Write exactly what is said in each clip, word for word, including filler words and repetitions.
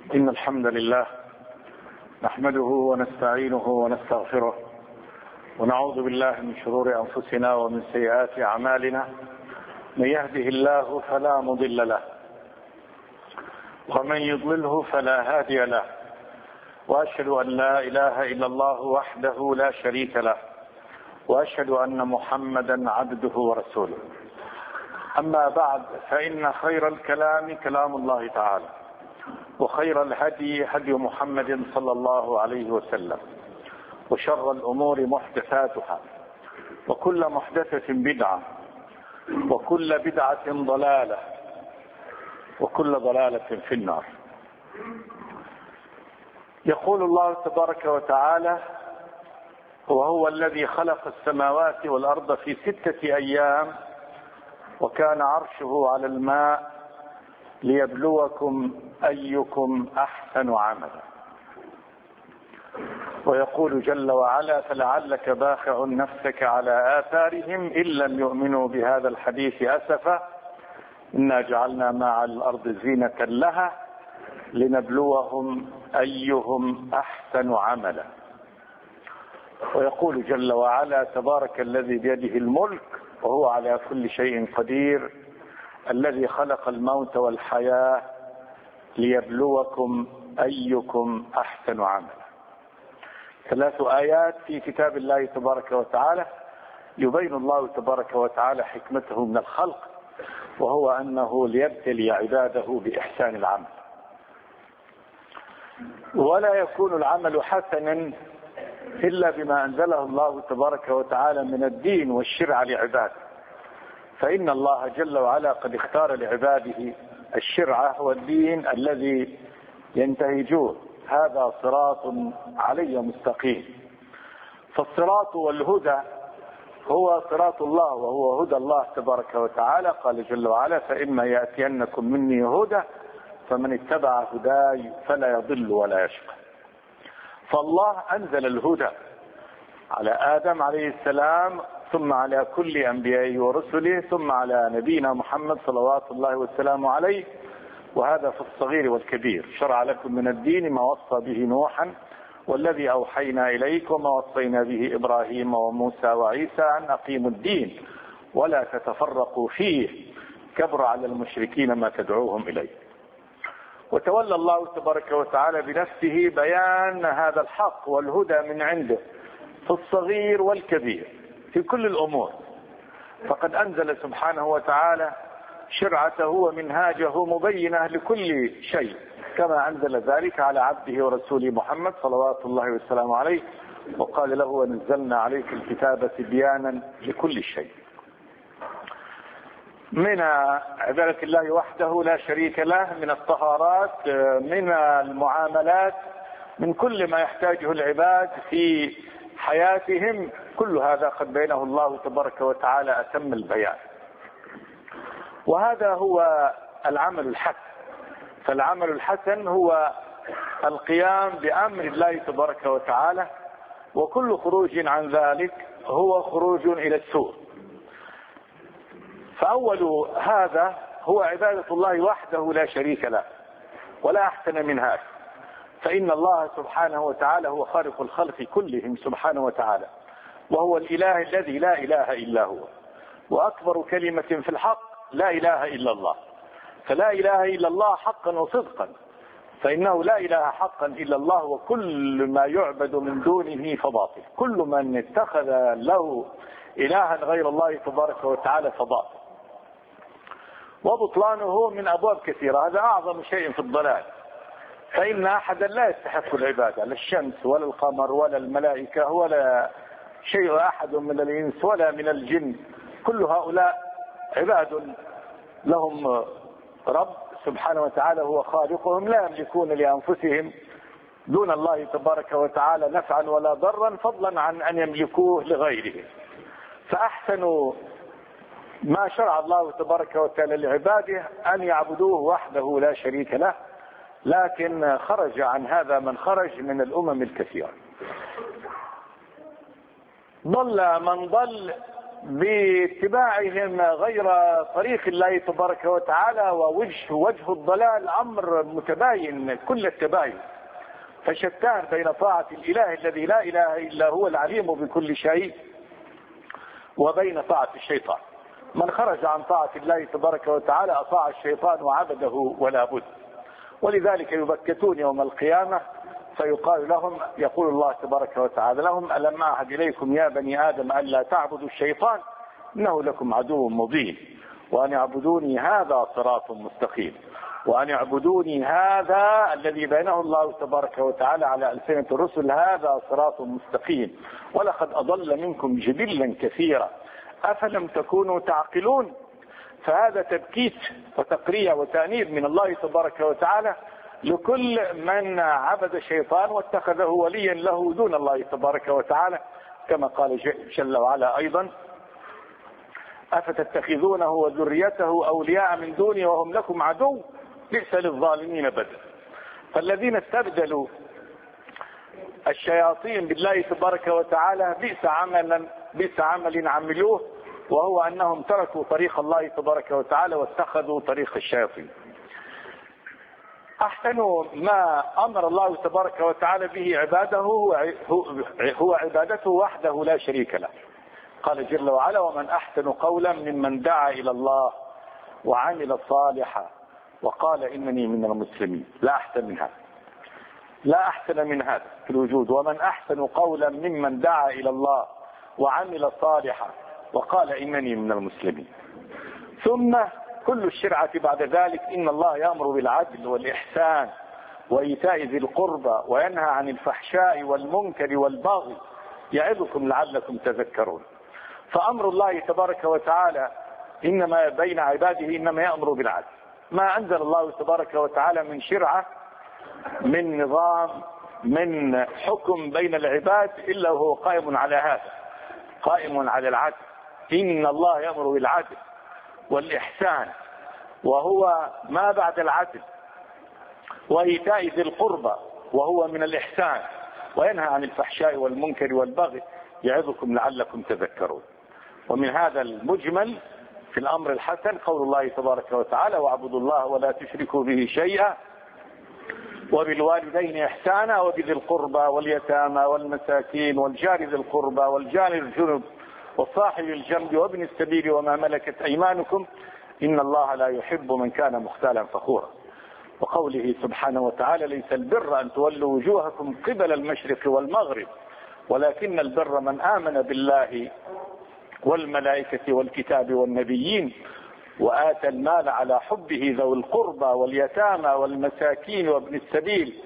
إن الحمد لله نحمده ونستعينه ونستغفره ونعوذ بالله من شرور أنفسنا ومن سيئات أعمالنا. من يهده الله فلا مضل له ومن يضلله فلا هادي له، وأشهد أن لا إله إلا الله وحده لا شريك له، وأشهد أن محمدا عبده ورسوله. أما بعد، فإن خير الكلام كلام الله تعالى، وخير الهدي هدي محمد صلى الله عليه وسلم، وشر الأمور محدثاتها، وكل محدثة بدعة، وكل بدعة ضلالة، وكل ضلالة في النار. يقول الله تبارك وتعالى: وهو الذي خلق السماوات والأرض في ستة أيام وكان عرشه على الماء ليبلوكم أيكم أحسن عملا. ويقول جل وعلا: فلعلك باخع نفسك على آثارهم إن لم يؤمنوا بهذا الحديث أسفا إنا جعلنا مع الأرض زينة لها لنبلوهم أيهم أحسن عملا. ويقول جل وعلا: تبارك الذي بيده الملك وهو على كل شيء قدير الذي خلق الموت والحياة ليبلوكم أيكم أحسن عملا. ثلاث آيات في كتاب الله تبارك وتعالى يبين الله تبارك وتعالى حكمته من الخلق، وهو أنه ليبتلي عباده بإحسان العمل. ولا يكون العمل حسنا إلا بما أنزله الله تبارك وتعالى من الدين والشرع لعباده، فإن الله جل وعلا قد اختار لعباده الشرع والدين الذي ينتهجوه. هذا صراط علي مستقيم. فالصراط والهدى هو صراط الله وهو هدى الله تبارك وتعالى. قال جل وعلا: فإما يأتينكم مني هدى فمن اتبع هداي فلا يضل ولا يشقى. فالله أنزل الهدى على آدم عليه السلام، ثم على كل أنبيائه ورسله، ثم على نبينا محمد صلوات الله والسلام عليه، وهذا في الصغير والكبير. شرع لكم من الدين ما وصى به نوحا والذي أوحينا إليك وما وصينا به إبراهيم وموسى وعيسى أن أقيموا الدين ولا تتفرقوا فيه كبر على المشركين ما تدعوهم إليه. وتولى الله تبارك وتعالى بنفسه بيان هذا الحق والهدى من عنده في الصغير والكبير في كل الأمور. فقد أنزل سبحانه وتعالى شرعته ومنهاجه مبينة لكل شيء، كما أنزل ذلك على عبده ورسوله محمد صلوات الله والسلام عليه، وقال له: ونزلنا عليك الكتاب تبيانا لكل شيء. من عبادة الله وحده لا شريك له، من الطهارات، من المعاملات، من كل ما يحتاجه العباد في حياتهم، كل هذا قد بينه الله تبارك وتعالى أتم البيان. وهذا هو العمل الحسن. فالعمل الحسن هو القيام بأمر الله تبارك وتعالى، وكل خروج عن ذلك هو خروج إلى السوء. فأول هذا هو عبادة الله وحده لا شريك له، ولا أحسن من هذا. فإن الله سبحانه وتعالى هو خالق الخلق كلهم سبحانه وتعالى، وهو الإله الذي لا إله إلا هو، وأكبر كلمة في الحق لا إله إلا الله. فلا إله إلا الله حقا وصدقا، فإنه لا إله حقا إلا الله، وكل ما يعبد من دونه فباطل. كل من اتخذ له إلها غير الله تبارك وتعالى فباطل. وبطلانه من أبواب كثيرة، هذا أعظم شيء في الضلال. فإن أحدا لا يستحق العبادة، لا الشمس ولا القمر ولا الملائكة ولا شيء أحد من الإنس ولا من الجن، كل هؤلاء عباد لهم رب سبحانه وتعالى هو خالقهم، لا يملكون لأنفسهم دون الله تبارك وتعالى نفعا ولا ضرا، فضلا عن أن يملكوه لغيره. فأحسن ما شرع الله تبارك وتعالى لعباده أن يعبدوه وحده لا شريك له، لكن خرج عن هذا من خرج من الأمم الكثيرة. ضل من ضل باتباعهم غير طريق الله تبارك وتعالى ووجه وجه الضلال أمر متباين كل التباين، فشتان بين طاعة الإله الذي لا إله إلا هو العليم بكل شيء وبين طاعة الشيطان. من خرج عن طاعة الله تبارك وتعالى أطاع الشيطان وعبده ولا بد. ولذلك يبكتون يوم القيامة فيقال لهم، يقول الله تبارك وتعالى لهم: ألم أعهد إليكم يا بني آدم ألا تعبدوا الشيطان إنه لكم عدو مبين وأن اعبدوني هذا صراط مستقيم. وأن اعبدوني هذا الذي بينه الله تبارك وتعالى على ألسنة الرسل هذا صراط مستقيم، ولقد أضل منكم جبلا كثيرا أفلم تكونوا تعقلون. فهذا تبكيت وتقريع وتأنيب من الله تبارك وتعالى لكل من عبد الشيطان واتخذه وليا له دون الله تبارك وتعالى، كما قال جل وعلا أيضا: أفتتخذونه وذريته أولياء من دوني وهم لكم عدو بئس للظالمين بدلا. فالذين استبدلوا الشياطين بالله تبارك وتعالى بئس عملا بئس عمل عملوه، وهو أنهم تركوا طريق الله تبارك وتعالى واتخذوا طريق الشياطين. أحسن ما أمر الله تبارك وتعالى به عباده هو عبادته وحده لا شريك له. قال جل وعلا: ومن أحسن قولا ممن دعا إلى الله وعمل صالحا وقال إنني من المسلمين. لا أحسن من هذا، لا أحسن من هذا في الوجود. ومن أحسن قولا ممن دعا إلى الله وعمل صالحا وقال إنني من المسلمين. ثم كل الشرعة بعد ذلك: إن الله يأمر بالعدل والإحسان وإيتاء ذي القربى وينهى عن الفحشاء والمنكر والبغي يعظكم لعلكم تذكرون. فأمر الله تبارك وتعالى إنما بين عباده إنما يأمر بالعدل. ما أنزل الله تبارك وتعالى من شرعة من نظام من حكم بين العباد إلا وهو قائم على هذا، قائم على العدل. إن الله يأمر بالعدل والإحسان وهو ما بعد العدل، وإيتاء ذي القربى وهو من الإحسان، وينهى عن الفحشاء والمنكر والبغي يعظكم لعلكم تذكرون. ومن هذا المجمل في الأمر الحسن قول الله تبارك وتعالى: واعبدوا الله ولا تشركوا به شيئا وبالوالدين إحسانا وبذي القربى واليتامى والمساكين والجار ذي القربى والجار الجنب والصاحب الجنب وابن السبيل وما ملكت أيمانكم إن الله لا يحب من كان مختالا فخورا. وقوله سبحانه وتعالى: ليس البر أن تولوا وجوهكم قبل المشرق والمغرب ولكن البر من آمن بالله والملائكة والكتاب والنبيين وآتى المال على حبه ذوي القربى واليتامى والمساكين وابن السبيل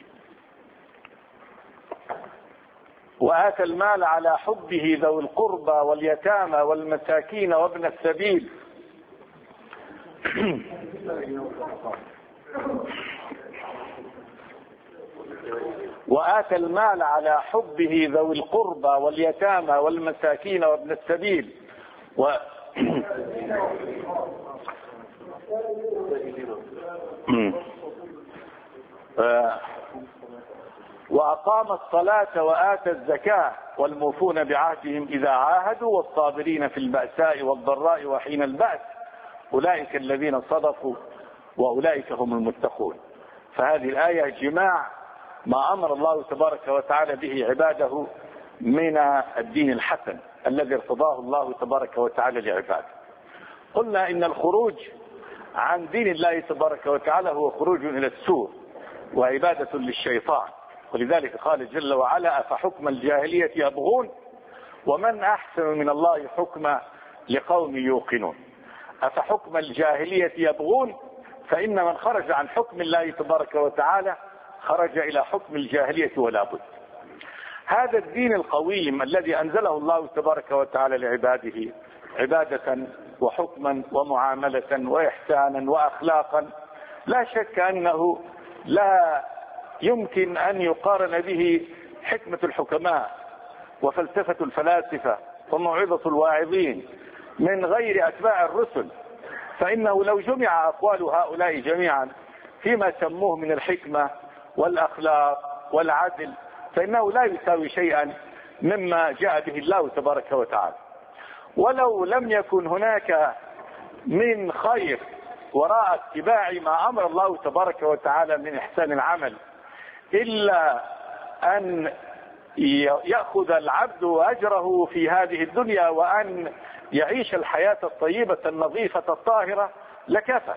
وآتى المال على حبه ذوي القربى واليتامى والمساكين وابن السبيل وآتى المال على حبه ذوي القربى واليتامى والمساكين وابن السبيل و وأقام الصلاة وآتى الزكاة والموفون بعهدهم إذا عاهدوا والصابرين في البأساء والضراء وحين البأس أولئك الذين صدقوا وأولئك هم المتقون. فهذه الآية جماع ما أمر الله تبارك وتعالى به عباده من الدين الحسن الذي ارتضاه الله تبارك وتعالى لعباده. قلنا إن الخروج عن دين الله تبارك وتعالى هو خروج إلى السوء وعبادة للشيطان. ولذلك قال جل وعلا: أفحكم الجاهلية يبغون ومن أحسن من الله حكما لقوم يوقنون. أفحكم الجاهلية يبغون، فإن من خرج عن حكم الله تبارك وتعالى خرج إلى حكم الجاهلية ولا بد. هذا الدين القويم الذي أنزله الله تبارك وتعالى لعباده عبادة وحكما ومعاملة وإحسانا وأخلاقا، لا شك أنه لا يمكن أن يقارن به حكمة الحكماء وفلسفة الفلاسفة وموعظة الواعظين من غير أتباع الرسل. فإنه لو جمع أقوال هؤلاء جميعا فيما سموه من الحكمة والأخلاق والعدل فإنه لا يساوي شيئا مما جاء به الله تبارك وتعالى. ولو لم يكن هناك من خير وراء اتباع ما أمر الله تبارك وتعالى من إحسان العمل إلا أن يأخذ العبد أجره في هذه الدنيا وأن يعيش الحياة الطيبة النظيفة الطاهرة لكفى.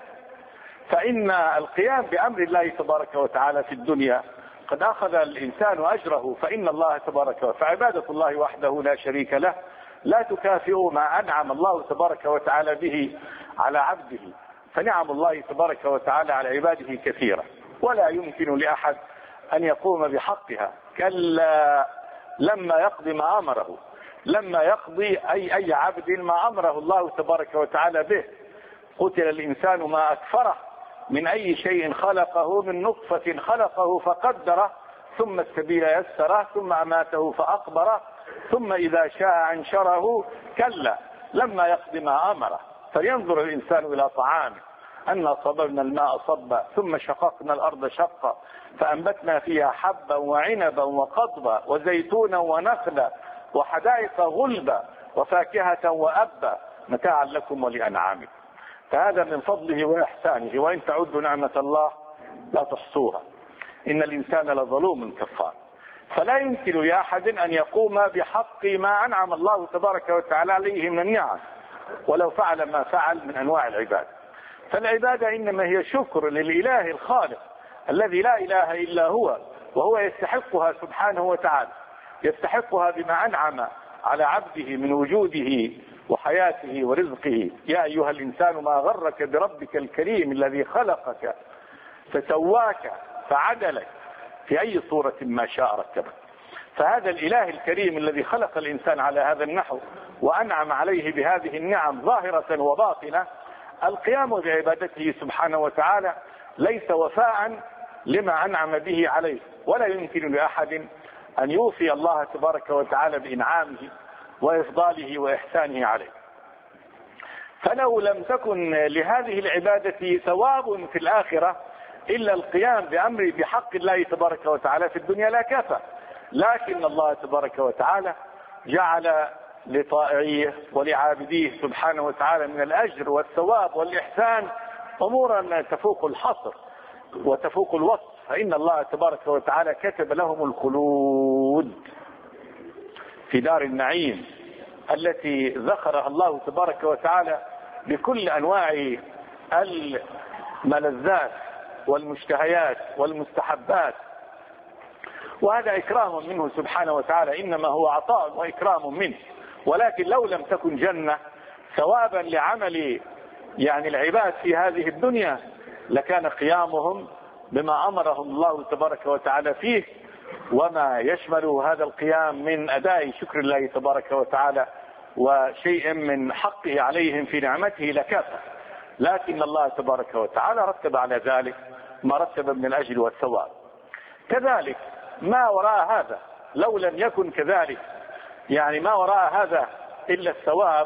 فإن القيام بأمر الله تبارك وتعالى في الدنيا قد أخذ الإنسان أجره، فإن الله تبارك وتعالى فعبادة الله وحده لا شريك له لا تكافئ ما أنعم الله تبارك وتعالى به على عبده، فنعم الله تبارك وتعالى على عباده كثيرة ولا يمكن لأحد أن يقوم بحقها. كلا لما يقضي ما أمره، لما يقضي أي أي عبد ما أمره الله تبارك وتعالى به. قتل الإنسان ما أكفره، من أي شيء خلقه، من نطفة خلقه فقدره ثم السبيل يسره ثم أماته فأقبره ثم إذا شاء أنشره. كلا لما يقضي ما أمره. فلينظر الإنسان إلى طعامه، أنا صببنا الماء صبا ثم شققنا الأرض شقا فأنبتنا فيها حبا وعنبا وقضبا وزيتونا ونخلا وحدائق غلبا وفاكهة وأبا متاعا لكم ولأنعامكم. فهذا من فضله وإحسانه، وإن تعدوا نعمة الله لا تحصوها، إن الإنسان لظلوم كفار. فلا يمكن لأحد أن يقوم بحق ما أنعم الله تبارك وتعالى عليه من النعم ولو فعل ما فعل من أنواع العبادة. فالعبادة إنما هي شكر للإله الخالق الذي لا إله إلا هو، وهو يستحقها سبحانه وتعالى، يستحقها بما أنعم على عبده من وجوده وحياته ورزقه. يا أيها الإنسان ما غرك بربك الكريم الذي خلقك فسواك فعدلك في أي صورة ما شاء ركبك. فهذا الإله الكريم الذي خلق الإنسان على هذا النحو وأنعم عليه بهذه النعم ظاهرة وباطنة، القيام بعبادته سبحانه وتعالى ليس وفاء لما أنعم به عليه، ولا يمكن لأحد أن يوفي الله تبارك وتعالى بإنعامه وإفضاله وإحسانه عليه. فلو لم تكن لهذه العبادة ثواب في الآخرة إلا القيام بأمر بحق الله تبارك وتعالى في الدنيا لا كفى. لكن الله تبارك وتعالى جعل لطائعيه ولعابديه سبحانه وتعالى من الأجر والثواب والإحسان أمورا تفوق الحصر وتفوق الوصف. فإن الله تبارك وتعالى كتب لهم الخلود في دار النعيم التي ذكرها الله تبارك وتعالى بكل أنواع الملذات والمشتهيات والمستحبات، وهذا إكرام منه سبحانه وتعالى، إنما هو عطاء وإكرام منه. ولكن لو لم تكن جنة ثوابا لعمل يعني العباد في هذه الدنيا لكان قيامهم بما أمرهم الله تبارك وتعالى فيه وما يشمل هذا القيام من أداء شكر الله تبارك وتعالى وشيء من حقه عليهم في نعمته لكافة. لكن الله تبارك وتعالى رتب على ذلك ما رتب من الأجر والثواب. كذلك ما وراء هذا لو لم يكن كذلك، يعني ما وراء هذا إلا الثواب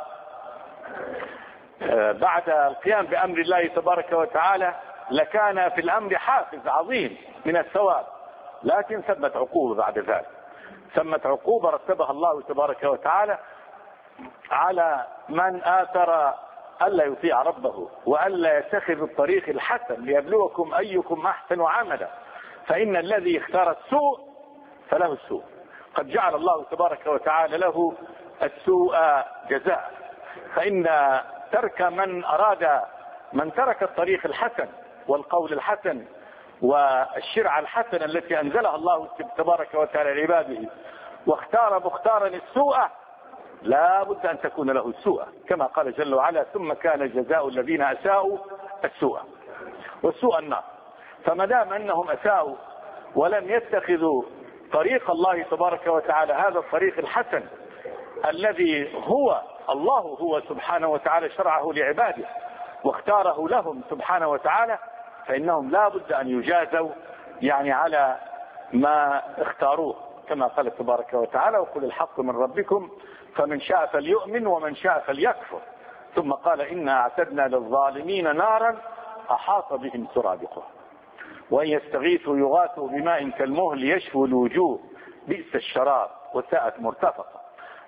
بعد القيام بأمر الله تبارك وتعالى لكان في الأمر حافز عظيم من الثواب، لكن ثمت عقوبة بعد ذلك، ثمت عقوبة رتبها الله تبارك وتعالى على من آثر ألا يطيع ربه وألا يتخذ الطريق الحسن ليبلوكم أيكم أحسن عملا. فإن الذي اختار السوء فله السوء، قد جعل الله تبارك وتعالى له السوء جزاء. فإن ترك من أراد من ترك الطريق الحسن والقول الحسن والشرع الحسن التي أنزلها الله تبارك وتعالى لعباده واختار مختارا السوء لا بد أن تكون له السوء، كما قال جل وعلا ثم كان جزاء الذين أساءوا السوء والسوء النار. فما دام أنهم أساءوا ولم يتخذوا طريق الله تبارك وتعالى هذا الطريق الحسن الذي هو الله هو سبحانه وتعالى شرعه لعباده واختاره لهم سبحانه وتعالى، فإنهم لا بد أن يجازوا يعني على ما اختاروه، كما قال تبارك وتعالى وقل الحق من ربكم فمن شاء فليؤمن ومن شاء فليكفر. ثم قال إنا أعتدنا للظالمين نارا أحاط بهم سرادقها وإن يستغيثوا يغاثوا بماء كالمهل يشفي الوجوه بئس الشراب وساءت مرتفقة.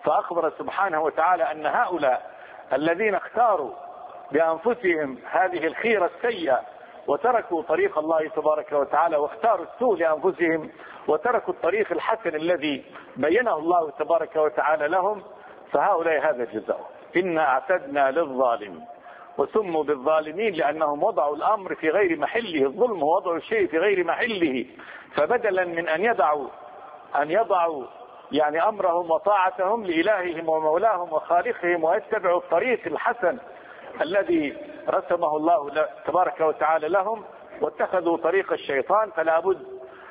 فأخبر سبحانه وتعالى أن هؤلاء الذين اختاروا بأنفسهم هذه الخيرة السيئة وتركوا طريق الله تبارك وتعالى واختاروا السوء لأنفسهم وتركوا الطريق الحسن الذي بينه الله تبارك وتعالى لهم، فهؤلاء هذا جزاؤهم. إنا اعتدنا للظالمين، وسموا بالظالمين لأنهم وضعوا الأمر في غير محله، الظلم وضعوا الشيء في غير محله، فبدلا من أن يضعوا أن يضعوا يعني أمرهم وطاعتهم لإلههم ومولاهم وخالقهم ويتبعوا الطريق الحسن الذي رسمه الله تبارك وتعالى لهم واتخذوا طريق الشيطان، فلا بد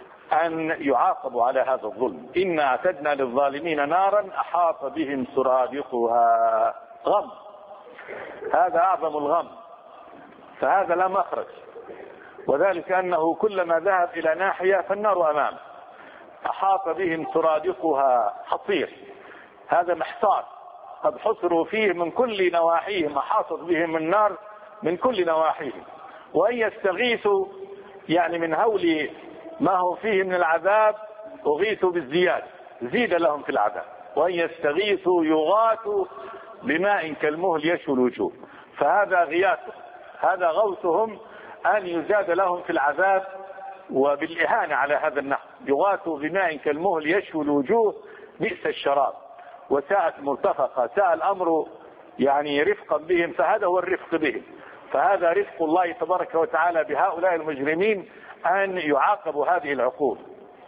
أن يعاقبوا على هذا الظلم. إنا اعتدنا للظالمين نارا أحاط بهم سرادقها. غم، هذا أعظم الغم، فهذا لا مخرج، وذلك أنه كلما ذهب إلى ناحية فالنار أمامه. أحاط بهم سرادقها، حصير، هذا محصار قد حصروا فيه من كل نواحيهم، أحاطت بهم النار من كل نواحيهم. وأن يستغيثوا يعني من هول ما هو فيه من العذاب أغيثوا بالزيادة، زيد لهم في العذاب. وأن يستغيثوا يغاثوا بماء كالمهل يشوي الوجوه، فهذا غياث، هذا غوثهم أن يزاد لهم في العذاب وبالإهانة على هذا النحو. يغاثوا بماء كالمهل يشوي الوجوه بئس الشراب وساءت مرتفقة، ساء الأمر يعني رفقا بهم، فهذا هو الرفق بهم. فهذا رفق الله تبارك وتعالى بهؤلاء المجرمين أن يعاقبوا هذه العقوبة.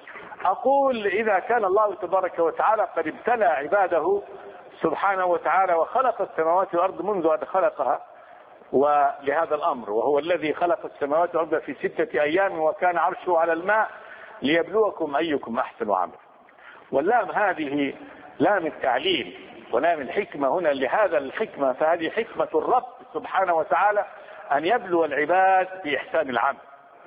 أقول إذا كان الله تبارك وتعالى قد ابتلى عباده سبحانه وتعالى وخلق السماوات والأرض منذ أن خلقها ولهذا الأمر، وهو الذي خلق السماوات والأرض في ستة أيام وكان عرشه على الماء ليبلوكم أيكم أحسن عملا. واللام هذه لام التعليل ولام الحكمة هنا، لهذا الحكمة، فهذه حكمة الرب سبحانه وتعالى أن يبلو العباد بإحسان العمل.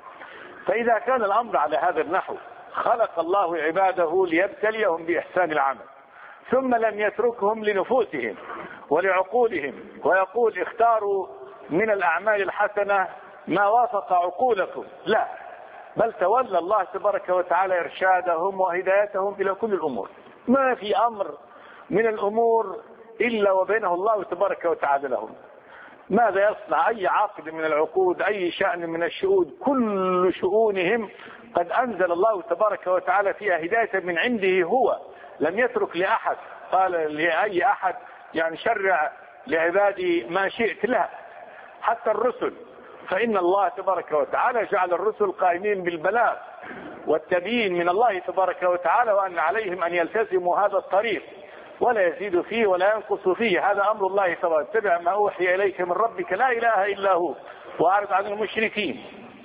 فإذا كان الأمر على هذا النحو، خلق الله عباده ليبتليهم بإحسان العمل، ثم لم يتركهم لنفوسهم ولعقولهم، ويقول اختاروا من الأعمال الحسنة ما وافق عقولكم، لا، بل تولى الله تبارك وتعالى إرشادهم وهدايتهم إلى كل الأمور. ما في أمر من الأمور إلا وبينه الله تبارك وتعالى لهم. ماذا يصنع أي عاقد من العقود، أي شأن من الشؤون، كل شؤونهم قد أنزل الله تبارك وتعالى فيها هداية من عنده هو، لم يترك لأحد قال لأي أحد يعني شرع لعبادي ما شئت، لا، حتى الرسل، فإن الله تبارك وتعالى جعل الرسل قائمين بالبلاغ والتبيين من الله تبارك وتعالى، وأن عليهم أن يلتزموا هذا الطريق ولا يزيد فيه ولا ينقص فيه. هذا أمر الله تبارك، اتبع ما أوحي إليك من ربك لا إله إلا هو وأعرض عن المشركين.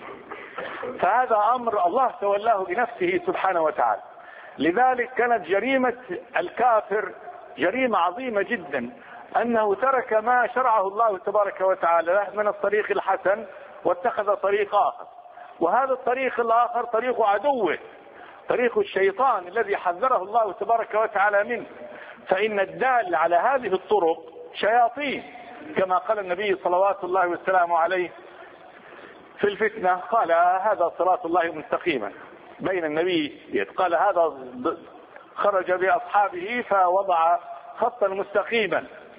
فهذا أمر الله تولاه بنفسه سبحانه وتعالى. لذلك كانت جريمة الكافر جريمة عظيمة جدا، أنه ترك ما شرعه الله تبارك وتعالى من الطريق الحسن واتخذ طريق آخر، وهذا الطريق الآخر طريق عدوه، طريق الشيطان الذي حذره الله تبارك وتعالى منه. فإن الدال على هذه الطرق شياطين، كما قال النبي صلوات الله وسلامه عليه في الفتنة، قال هذا صراط الله مستقيما بين النبي، قال هذا خرج بأصحابه فوضع خطا مستقيما،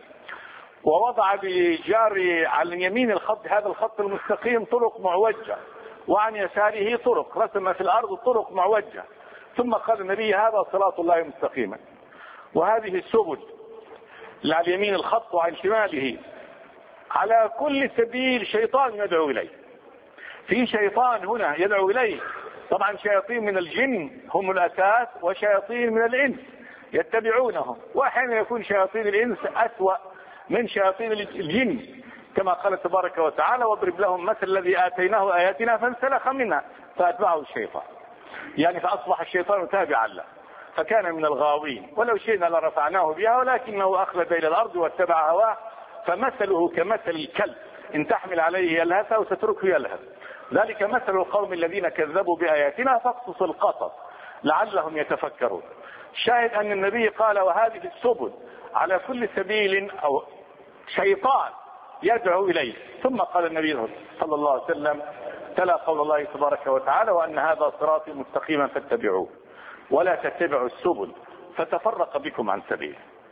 ووضع بجار على اليمين الخط، هذا الخط المستقيم طرق معوجة، وعن يساره طرق، رسم في الأرض طرق معوجة، ثم قال النبي هذا صراط الله مستقيما. وهذه السبل على اليمين الخط وعن شماله، على كل سبيل شيطان يدعو إليه، في شيطان هنا يدعو إليه. طبعا شياطين من الجن هم الأساس، وشياطين من الإنس يتبعونهم، وأحيانا يكون شياطين الإنس أسوأ من شياطين الجن، كما قال تبارك وتعالى واضرب لهم مثل الذي آتيناه آياتنا فانسلخ منها فأتبعه الشيطان، يعني فأصبح الشيطان تابعا له فكان من الغاوين. ولو شئنا لرفعناه بها ولكنه أخلد إلى الأرض واتبع هواه، فمثله كمثل الكلب إن تحمل عليه يلهث أو تتركه يلهث، ذلك مثل القوم الذين كذبوا بآياتنا فاقصص القصص لعلهم يتفكرون. شاهد أن النبي قال وهذه السبل على كل سبيل أو شيطان يدعو إليه. ثم قال النبي صلى الله عليه وسلم تلا قول الله تبارك وتعالى وأن هذا صراطي مستقيما فاتبعوه ولا تتبعوا السبل فتفرق بكم عن سبيله.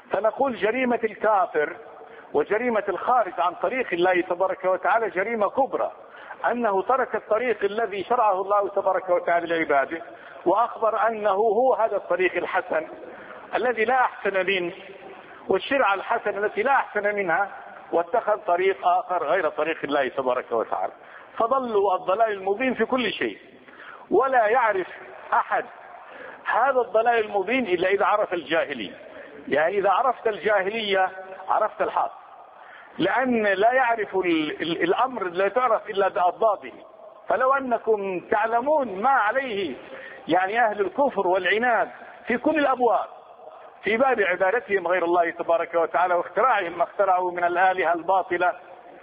فنقول جريمة الكافر وجريمة الخارج عن طريق الله تبارك وتعالى جريمة كبرى، أنه ترك الطريق الذي شرعه الله تبارك وتعالى لعباده، وأخبر أنه هو هذا الطريق الحسن الذي لا أحسن منه، والشرع الحسن التي لا أحسن منها، واتخذ طريق آخر غير طريق الله تبارك وتعالى. فضلوا الضلال المبين في كل شيء، ولا يعرف أحد هذا الضلال المبين إلا إذا عرف الجاهلية. يعني إذا عرفت الجاهلية عرفت الحق، لأن لا يعرف الأمر لا تعرف إلا بأضداده. فلو أنكم تعلمون ما عليه يعني أهل الكفر والعناد في كل الأبواب، في باب عبادتهم غير الله تبارك وتعالى واختراعهم ما اخترعوا من الآلهة الباطلة،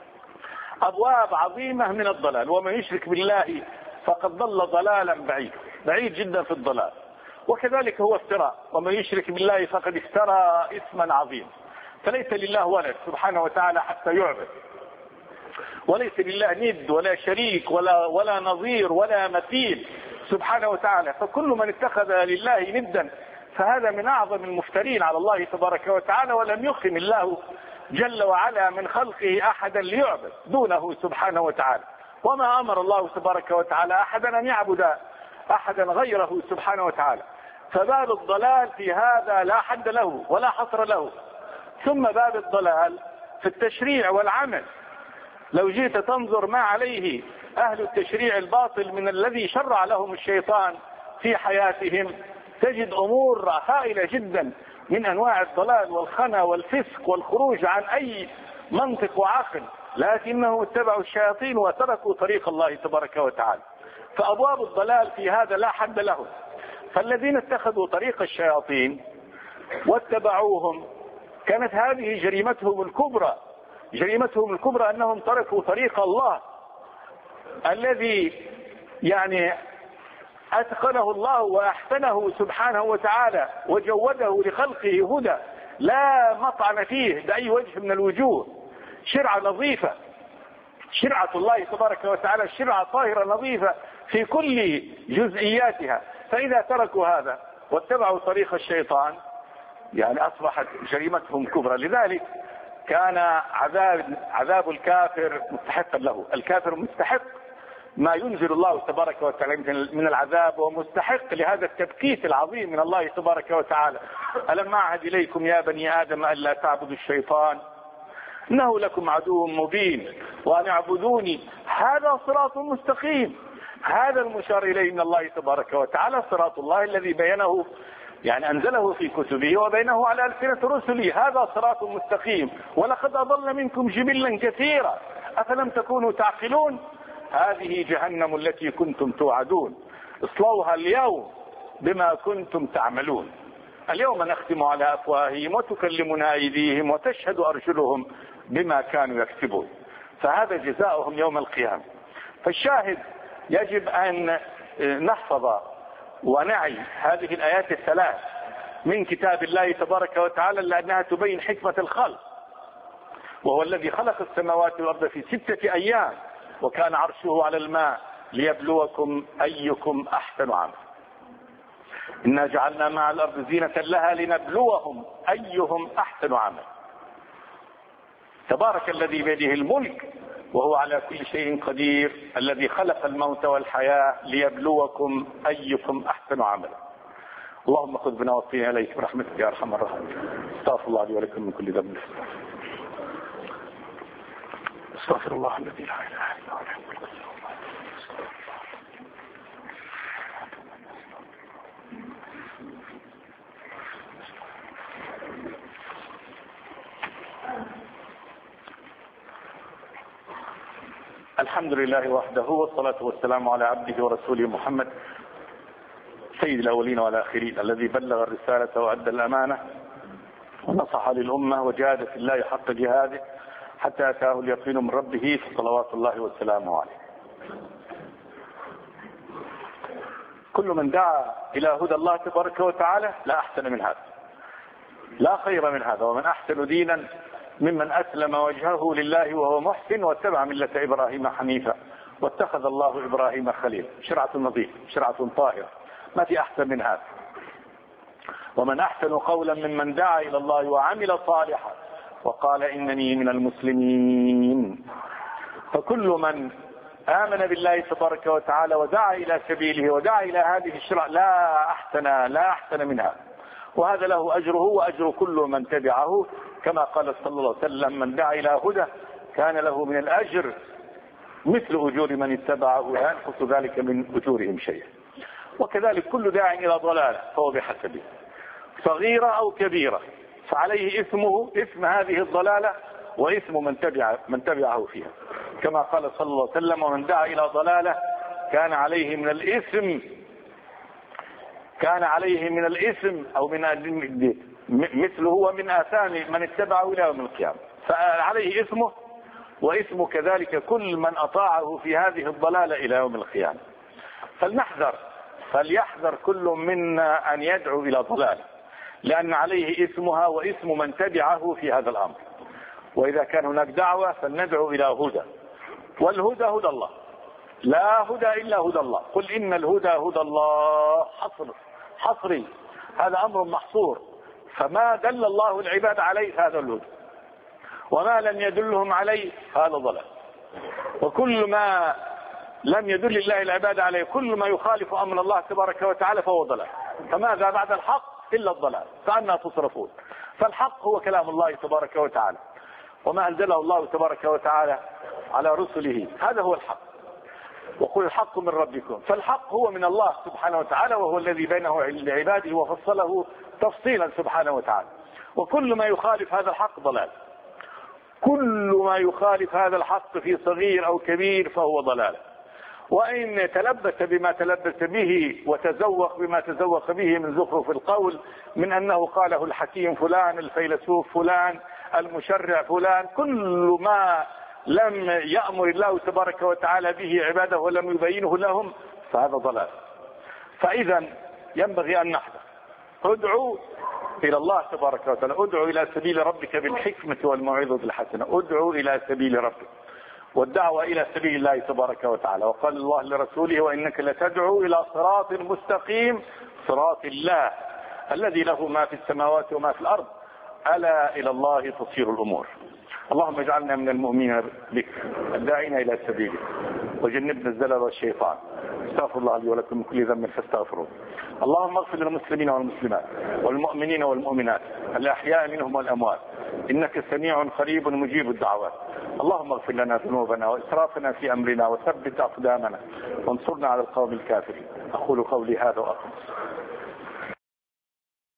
أبواب عظيمة من الضلال. ومن يشرك بالله فقد ضل ضلالا بعيد بعيد جدا في الضلال. وكذلك هو افتراء، ومن يشرك بالله فقد افترى إثما عظيما. فليس لله ولد سبحانه وتعالى حتى يعبد، وليس لله ند ولا شريك ولا ولا نظير ولا مثيل سبحانه وتعالى. فكل من اتخذ لله ندا فهذا من أعظم المفترين على الله تبارك وتعالى. ولم يخرم الله جل وعلا من خلقه أحدا ليعبد دونه سبحانه وتعالى، وما أمر الله تبارك وتعالى أحدا أن يعبد أحدا غيره سبحانه وتعالى. فباب الضلال في هذا لا حد له ولا حصر له. ثم باب الضلال في التشريع والعمل، لو جئت تنظر ما عليه أهل التشريع الباطل من الذي شرع لهم الشيطان في حياتهم، تجد أمور هائلة جدا من أنواع الضلال والخنا والفسق والخروج عن أي منطق وعقل، لكنهم اتبعوا الشياطين وتركوا طريق الله تبارك وتعالى. فأبواب الضلال في هذا لا حد له. فالذين اتخذوا طريق الشياطين واتبعوهم كانت هذه جريمتهم الكبرى. جريمتهم الكبرى أنهم تركوا طريق الله الذي يعني أتقنه الله وأحسنه سبحانه وتعالى وجوده لخلقه هدى لا مطعن فيه بأي وجه من الوجوه، شرعة نظيفة، شرعة الله تبارك وتعالى شرعة طاهرة نظيفة في كل جزئياتها. فإذا تركوا هذا واتبعوا طريق الشيطان يعني أصبحت جريمتهم كبرى. لذلك كان عذاب عذاب الكافر مستحقا له. الكافر مستحق ما ينزل الله تبارك وتعالى من العذاب، ومستحق لهذا التبكيت العظيم من الله تبارك وتعالى. ألم أعهد إليكم يا بني آدم ألا تعبدوا الشيطان إنه لكم عدو مبين وأن اعبدوني هذا صراط مستقيم. هذا المشار إليه من الله تبارك وتعالى صراط الله الذي بينه يعني أنزله في كتبه وبينه على ألسنة رسله، هذا صراط مستقيم. ولقد أضل منكم جبلا كثيرا أفلم تكونوا تعقلون. هذه جهنم التي كنتم توعدون اصلوها اليوم بما كنتم تعملون. اليوم نختم على أفواههم وتكلمنا أيديهم وتشهد أرجلهم بما كانوا يكسبون. فهذا جزاؤهم يوم القيامة. فالشاهد يجب أن نحفظ ونعي هذه الآيات الثلاث من كتاب الله تبارك وتعالى لأنها تبين حكمة الخلق. وهو الذي خلق السماوات والأرض في ستة أيام وكان عرشه على الماء ليبلوكم أيكم أحسن عملا. إنا جعلنا مع الأرض زينة لها لنبلوهم أيهم أحسن عملا. تبارك الذي بيده الملك وهو على كل شيء قدير الذي خلق الموت والحياة ليبلوكم أيكم أحسن عملا. اللهم خذ بنا وصينا إليك برحمتك يا أرحم الراحمين. استغفر الله لي ولكم من كل ذنب. استغفر الله الذي لا إله إلا هو الحي القيوم. الحمد لله وحده والصلاة والسلام على عبده ورسوله محمد سيد الأولين والآخرين الذي بلغ الرسالة وأدى الأمانة ونصح للأمة وجاهد في الله حق جهاده حتى أتاه اليقين من ربه فصلوات الله والسلام عليه. كل من دعا إلى هدى الله تبارك وتعالى لا أحسن من هذا، لا خير من هذا. ومن أحسن دينا ممن أسلم وجهه لله وهو محسن واتبع ملة إبراهيم حنيفا واتخذ الله إبراهيم خليلا. شرعة نظيفة، شرعة طاهرة، ما في أحسن من هذا. ومن أحسن قولا ممن دعا إلى الله وعمل صالحا وقال إنني من المسلمين. فكل من آمن بالله تبارك وتعالى ودعا إلى سبيله ودعا إلى هذه الشرع لا أحسن لا أحسن منها، وهذا له أجره وأجر كل من تبعه، كما قال صلى الله عليه وسلم: من دعا إلى هدى كان له من الأجر مثل أجور من اتبعه لا ينقص ذلك من أجورهم شيئا. وكذلك كل داع إلى ضلالة فهو بحسبه، صغيرة أو كبيرة، فعليه اسمه اسم هذه الضلالة واسم من تبع من تبعه فيها، كما قال صلى الله عليه وسلم: ومن دعا إلى ضلالة كان عليه من الاسم كان عليه من الاسم أو من مثله ومن آثام من اتبعه إلى يوم القيامة. فعليه اسمه واسم كذلك كل من أطاعه في هذه الضلالة إلى يوم القيامة. فلنحذر فليحذر كل منا أن يدعو إلى ضلالة، لأن عليه اسمها واسم من تبعه في هذا الأمر. وإذا كان هناك دعوة فلندعو إلى هدى، والهدى هدى الله، لا هدى إلا هدى الله. قل إن الهدى هدى الله حصر حصري، هذا أمر محصور، فما دل الله العباد عليه هذا الهدى، وما لم يدلهم عليه هذا ضلال. وكل ما لم يدل الله العباد عليه، كل ما يخالف أمر الله تبارك وتعالى فهو ضلال. فماذا بعد الحق إلا الضلال؟ فأنا تصرفون؟ فالحق هو كلام الله تبارك وتعالى، وما أنزله الله تبارك وتعالى على رسله، هذا هو الحق. وقل الحق من ربكم، فالحق هو من الله سبحانه وتعالى، وهو الذي بينه لعباده وفصله تفصيلا سبحانه وتعالى. وكل ما يخالف هذا الحق ضلال، كل ما يخالف هذا الحق في صغير أو كبير فهو ضلال. وإن تلبس بما تلبس به وتزوق بما تزوق به من زخرف القول، من أنه قاله الحكيم فلان، الفيلسوف فلان، المشرع فلان، كل ما لم يأمر الله تبارك وتعالى به عباده ولم يبينه لهم فهذا ضلال. فإذا ينبغي أن نحذر. ادعو إلى الله تبارك وتعالى، ادعو إلى سبيل ربك بالحكمة والموعظة الحسنة، ادعو إلى سبيل ربك، والدعوة إلى سبيل الله تبارك وتعالى. وقال الله لرسوله: وإنك لتدعو إلى صراط مستقيم، صراط الله الذي له ما في السماوات وما في الأرض، ألا إلى الله تصير الأمور. اللهم اجعلنا من المؤمنين بك الداعين إلى سبيلك، وجنبنا الزلل والشيطان. استغفر الله لي ولكم من كل ذنب فاستغفروه. اللهم اغفر للمسلمين والمسلمات والمؤمنين والمؤمنات الأحياء منهم والأموات، إنك سميع قريب مجيب الدعوات. اللهم اغفر لنا ذنوبنا وإسرافنا في أمرنا، وثبت أقدامنا، وانصرنا على القوم الكافرين. أقول قولي هذا وأقم.